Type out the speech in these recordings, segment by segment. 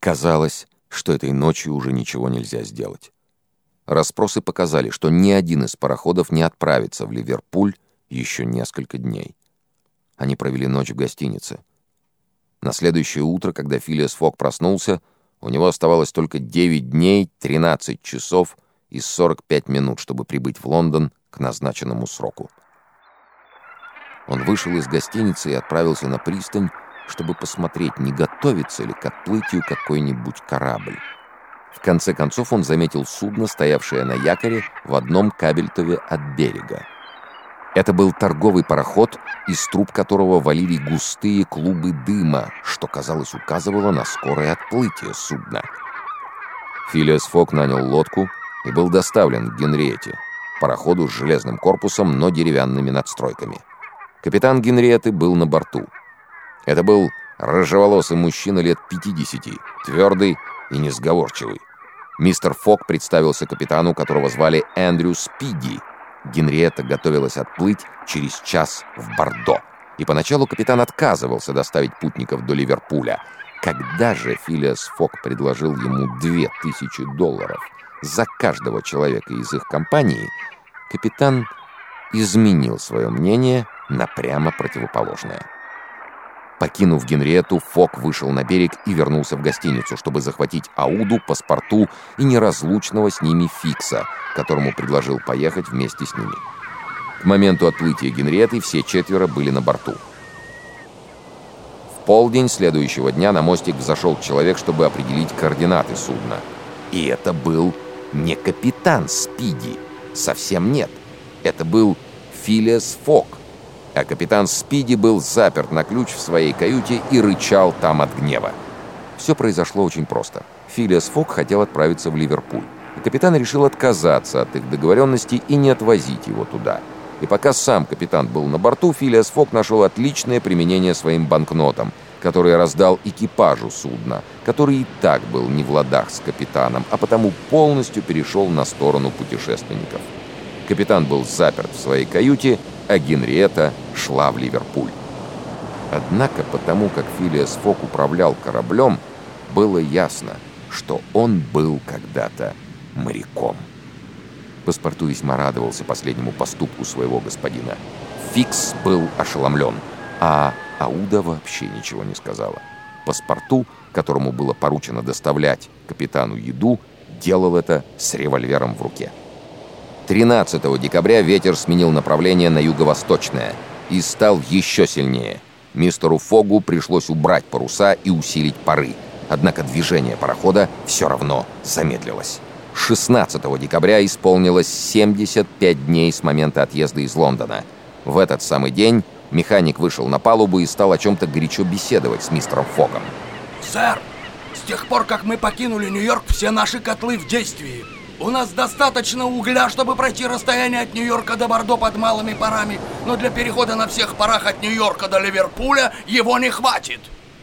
Казалось, что этой ночью уже ничего нельзя сделать. Расспросы показали, что ни один из пароходов не отправится в Ливерпуль еще несколько дней. Они провели ночь в гостинице. На следующее утро, когда Филиас Фок проснулся, у него оставалось только 9 дней, 13 часов и 45 минут, чтобы прибыть в Лондон к назначенному сроку. Он вышел из гостиницы и отправился на пристань, чтобы посмотреть, не готовится ли к отплытию какой-нибудь корабль. В конце концов он заметил судно, стоявшее на якоре в одном кабельтове от берега. Это был торговый пароход, из труб которого валили густые клубы дыма, что, казалось, указывало на скорое отплытие судна. Филиас Фок нанял лодку и был доставлен к Генриетте, пароходу с железным корпусом, но деревянными надстройками. Капитан Генриетты был на борту. Это был рыжеволосый мужчина лет 50, твердый и несговорчивый. Мистер Фок представился капитану, которого звали Эндрю Спиди. Генриетта готовилась отплыть через час в Бордо. И поначалу капитан отказывался доставить путников до Ливерпуля. Когда же Филиас Фок предложил ему $2000 за каждого человека из их компании, капитан изменил свое мнение на прямо противоположное. Покинув Генриетту, Фок вышел на берег и вернулся в гостиницу, чтобы захватить Ауду, паспорту и неразлучного с ними Фикса, которому предложил поехать вместе с ними. К моменту отплытия Генриетты все 4 были на борту. В полдень следующего дня на мостик взошел человек, чтобы определить координаты судна. И это был не капитан Спиди, совсем нет. Это был Филиас Фок. А капитан Спиди был заперт на ключ в своей каюте и рычал там от гнева. Все произошло очень просто. Филиас Фок хотел отправиться в Ливерпуль, и капитан решил отказаться от их договоренностей и не отвозить его туда. И пока сам капитан был на борту, Филиас Фок нашел отличное применение своим банкнотам, которые раздал экипажу судна, который и так был не в ладах с капитаном, а потому полностью перешел на сторону путешественников. Капитан был заперт в своей каюте, а Генриетта шла в Ливерпуль. Однако потому, как Филиас Фок управлял кораблем, было ясно, что он был когда-то моряком. Паспорту весьма радовался последнему поступку своего господина. Фикс был ошеломлен, а Ауда вообще ничего не сказала. Паспорту, которому было поручено доставлять капитану еду, делал это с револьвером в руке. 13 декабря ветер сменил направление на юго-восточное и стал еще сильнее. Мистеру Фогу пришлось убрать паруса и усилить пары, однако движение парохода все равно замедлилось. 16 декабря исполнилось 75 дней с момента отъезда из Лондона. В этот самый день механик вышел на палубу и стал о чем-то горячо беседовать с мистером Фогом. «Сэр, с тех пор, как мы покинули Нью-Йорк, все наши котлы в действии. У нас достаточно угля, чтобы пройти расстояние от Нью-Йорка до Бордо под малыми парами, но для перехода на всех парах от Нью-Йорка до Ливерпуля его не хватит».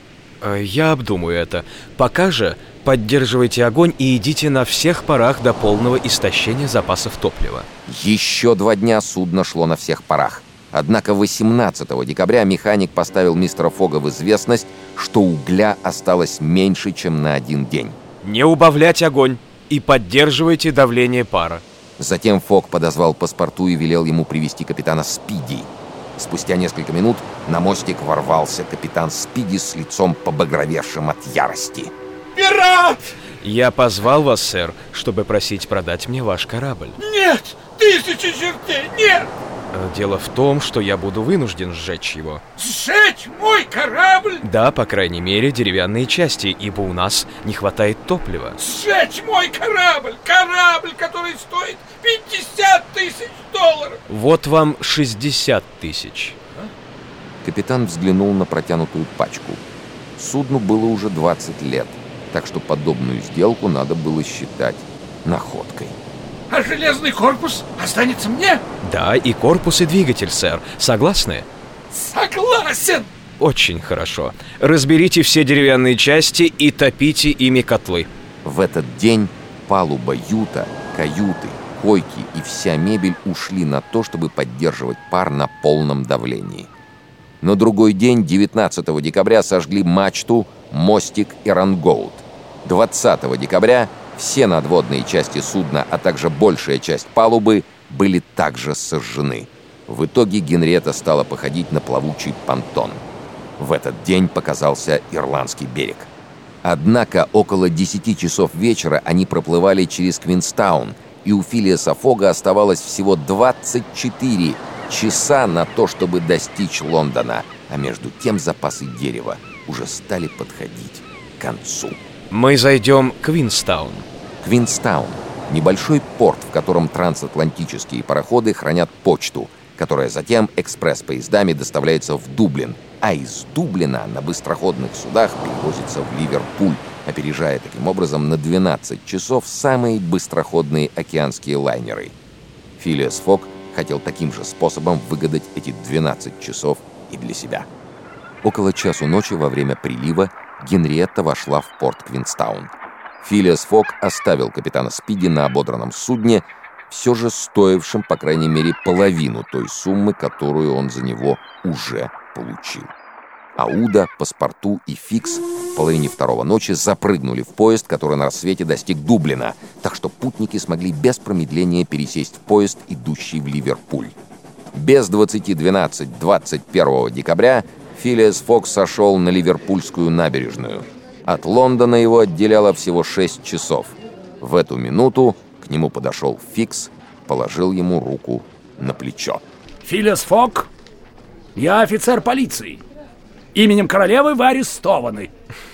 Я обдумаю это. Пока же поддерживайте огонь и идите на всех парах до полного истощения запасов топлива. Еще 2 дня судно шло на всех парах. Однако 18 декабря механик поставил мистера Фога в известность, что угля осталось меньше, чем на 1 день. Не убавлять огонь и поддерживайте давление пара. Затем Фок подозвал паспорту и велел ему привести капитана Спиди. Спустя несколько минут на мостик ворвался капитан Спиди с лицом побагровевшим от ярости. «Пират!» Я позвал вас, сэр, чтобы просить продать мне ваш корабль. «Нет! 1000 чертей! Нет!» Дело в том, что я буду вынужден сжечь его. «Сжечь мой корабль?» Да, по крайней мере, деревянные части, ибо у нас не хватает топлива. «Сжечь мой корабль! Корабль, который стоит $50 000! Вот вам 60 000. Капитан взглянул на протянутую пачку. Судну было уже 20 лет, так что подобную сделку надо было считать находкой. А железный корпус останется мне? Да, и корпус, и двигатель, сэр. Согласны? Согласен! Очень хорошо. Разберите все деревянные части и топите ими котлы. В этот день палуба юта, каюты, койки и вся мебель ушли на то, чтобы поддерживать пар на полном давлении. На другой день, 19 декабря, сожгли мачту, мостик и рангоут. 20 декабря все надводные части судна, а также большая часть палубы были также сожжены. В итоге Генриетта стала походить на плавучий понтон. В этот день показался ирландский берег. Однако около 10 часов вечера они проплывали через Квинстаун, и у Филиаса Фога оставалось всего 24 часа на то, чтобы достичь Лондона, а между тем запасы дерева уже стали подходить к концу. Мы зайдем в Квинстаун. Квинстаун — небольшой порт, в котором трансатлантические пароходы хранят почту, которая затем экспресс-поездами доставляется в Дублин, а из Дублина на быстроходных судах перевозится в Ливерпуль, опережая таким образом на 12 часов самые быстроходные океанские лайнеры. Филиас Фог хотел таким же способом выгадать эти 12 часов и для себя. Около часу ночи во время прилива Генриетта вошла в порт Квинстаун. Филиас Фог оставил капитана Спиди на ободранном судне, все же стоившим, по крайней мере, половину той суммы, которую он за него уже получил. Ауда, Паспорту и Фикс в половине второго ночи запрыгнули в поезд, который на рассвете достиг Дублина, так что путники смогли без промедления пересесть в поезд, идущий в Ливерпуль. Без 20:12 21 декабря Филиас Фог сошел на Ливерпульскую набережную. От Лондона его отделяло всего 6 часов. В эту минуту к нему подошел Фикс, положил ему руку на плечо. «Филиас Фог, я офицер полиции. Именем королевы вы арестованы».